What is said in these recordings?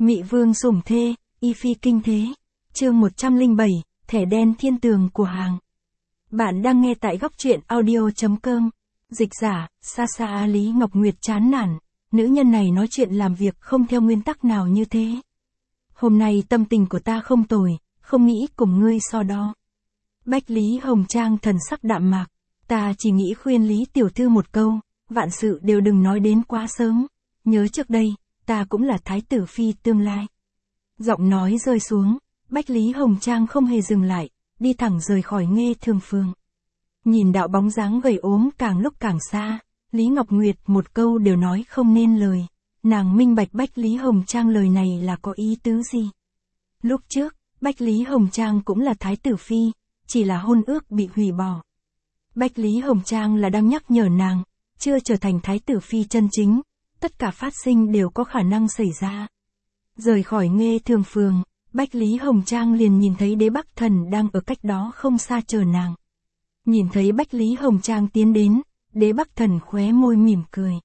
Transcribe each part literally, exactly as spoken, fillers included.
Mị vương sủng thê, y phi kinh thế. Chương một trăm lẻ bảy, thẻ đen thiên tường của hàng. Bạn đang nghe tại góc truyện audio chấm com. Dịch giả, xa xa Lý Ngọc Nguyệt chán nản. Nữ nhân này nói chuyện làm việc không theo nguyên tắc nào như thế. Hôm nay tâm tình của ta không tồi, không nghĩ cùng ngươi so đo. Bách Lý Hồng Trang thần sắc đạm mạc. Ta chỉ nghĩ khuyên Lý tiểu thư một câu, vạn sự đều đừng nói đến quá sớm. Nhớ trước đây, ta cũng là thái tử phi tương lai. Giọng nói rơi xuống, Bách Lý Hồng Trang không hề dừng lại, đi thẳng rời khỏi Nghê Thường Phường. Nhìn đạo bóng dáng gầy ốm càng lúc càng xa, Lý Ngọc Nguyệt một câu đều nói không nên lời. Nàng minh bạch Bách Lý Hồng Trang lời này là có ý tứ gì. Lúc trước, Bách Lý Hồng Trang cũng là thái tử phi, chỉ là hôn ước bị hủy bỏ. Bách Lý Hồng Trang là đang nhắc nhở nàng, chưa trở thành thái tử phi chân chính, tất cả phát sinh đều có khả năng xảy ra. Rời khỏi Nghê Thường Phường, Bách Lý Hồng Trang liền nhìn thấy Đế Bắc Thần đang ở cách đó không xa chờ nàng. Nhìn thấy Bách Lý Hồng Trang tiến đến, Đế Bắc Thần khóe môi mỉm cười.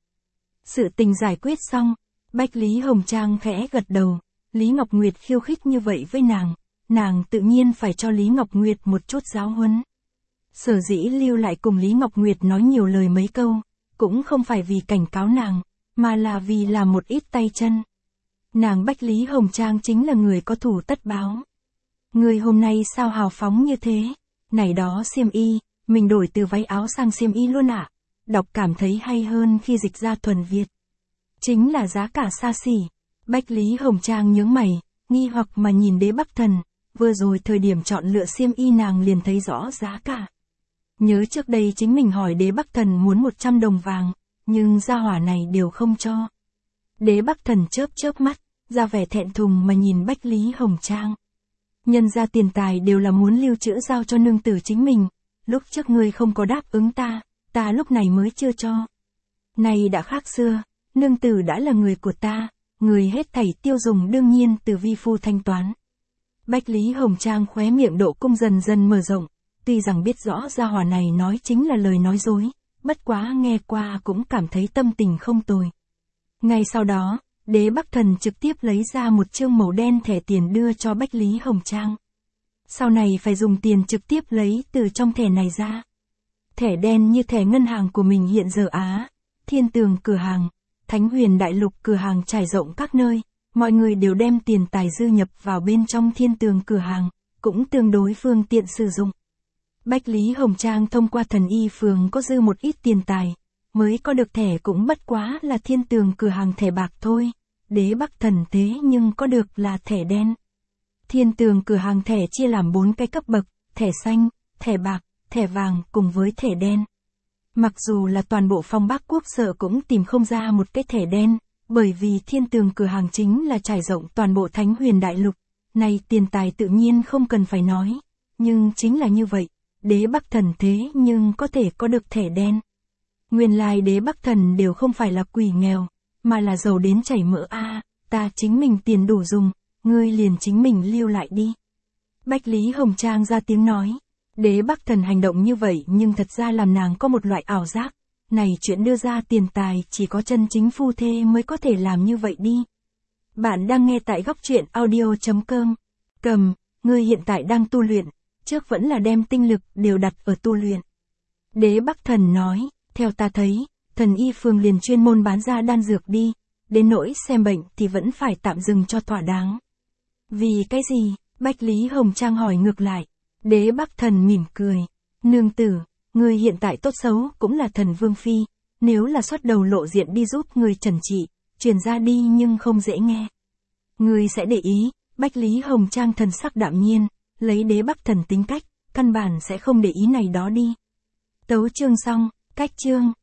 Sự tình giải quyết xong, Bách Lý Hồng Trang khẽ gật đầu, Lý Ngọc Nguyệt khiêu khích như vậy với nàng, nàng tự nhiên phải cho Lý Ngọc Nguyệt một chút giáo huấn. Sở dĩ lưu lại cùng Lý Ngọc Nguyệt nói nhiều lời mấy câu, cũng không phải vì cảnh cáo nàng, mà là vì làm một ít tay chân. Nàng Bách Lý Hồng Trang chính là người có thù tất báo. Người hôm nay sao hào phóng như thế? Này đó xiêm y, mình đổi từ váy áo sang xiêm y luôn ạ. À? Đọc cảm thấy hay hơn khi dịch ra thuần Việt. Chính là giá cả xa xỉ. Bách Lý Hồng Trang nhướng mày, nghi hoặc mà nhìn Đế Bắc Thần. Vừa rồi thời điểm chọn lựa xiêm y nàng liền thấy rõ giá cả. Nhớ trước đây chính mình hỏi Đế Bắc Thần muốn một trăm đồng vàng, nhưng gia hỏa này đều không cho. Đế Bắc Thần chớp chớp mắt, ra vẻ thẹn thùng mà nhìn Bách Lý Hồng Trang. Nhân ra tiền tài đều là muốn lưu trữ giao cho nương tử chính mình, lúc trước ngươi không có đáp ứng ta, ta lúc này mới chưa cho. Này đã khác xưa, nương tử đã là người của ta, người hết thảy tiêu dùng đương nhiên từ vi phu thanh toán. Bách Lý Hồng Trang khóe miệng độ cung dần dần mở rộng, tuy rằng biết rõ gia hỏa này nói chính là lời nói dối, bất quá nghe qua cũng cảm thấy tâm tình không tồi. Ngay sau đó, Đế Bắc Thần trực tiếp lấy ra một chương màu đen thẻ tiền đưa cho Bách Lý Hồng Trang. Sau này phải dùng tiền trực tiếp lấy từ trong thẻ này ra. Thẻ đen như thẻ ngân hàng của mình hiện giờ Á, Thiên Tường cửa hàng, Thánh Huyền Đại Lục cửa hàng trải rộng các nơi, mọi người đều đem tiền tài dư nhập vào bên trong Thiên Tường cửa hàng, cũng tương đối phương tiện sử dụng. Bách Lý Hồng Trang thông qua thần y phường có dư một ít tiền tài, mới có được thẻ cũng bất quá là Thiên Tường cửa hàng thẻ bạc thôi. Đế Bắc Thần thế nhưng có được là thẻ đen. Thiên Tường cửa hàng thẻ chia làm bốn cái cấp bậc, thẻ xanh, thẻ bạc, thẻ vàng cùng với thẻ đen. Mặc dù là toàn bộ Phong Bắc Quốc sợ cũng tìm không ra một cái thẻ đen, bởi vì Thiên Tường cửa hàng chính là trải rộng toàn bộ Thánh Huyền Đại Lục. Này tiền tài tự nhiên không cần phải nói, nhưng chính là như vậy, Đế Bắc Thần thế nhưng có thể có được thẻ đen. Nguyên lai Đế Bắc Thần đều không phải là quỷ nghèo, mà là giàu đến chảy mỡ a, à, ta chính mình tiền đủ dùng, ngươi liền chính mình lưu lại đi. Bách Lý Hồng Trang ra tiếng nói, Đế Bắc Thần hành động như vậy nhưng thật ra làm nàng có một loại ảo giác, này chuyện đưa ra tiền tài chỉ có chân chính phu thê mới có thể làm như vậy đi. Bạn đang nghe tại góc truyện audio chấm com. Cầm, ngươi hiện tại đang tu luyện, trước vẫn là đem tinh lực đều đặt ở tu luyện. Đế Bắc Thần nói, theo ta thấy, thần y phường liền chuyên môn bán ra đan dược đi, đến nỗi xem bệnh thì vẫn phải tạm dừng cho thỏa đáng. Vì cái gì? Bách Lý Hồng Trang hỏi ngược lại. Đế Bắc Thần mỉm cười. Nương tử, người hiện tại tốt xấu cũng là thần vương phi, nếu là xuất đầu lộ diện đi giúp người trần trị, truyền ra đi nhưng không dễ nghe. Người sẽ để ý, Bách Lý Hồng Trang thần sắc đạm nhiên, lấy Đế Bắc Thần tính cách, căn bản sẽ không để ý này đó đi. Tấu chương xong, cách chương.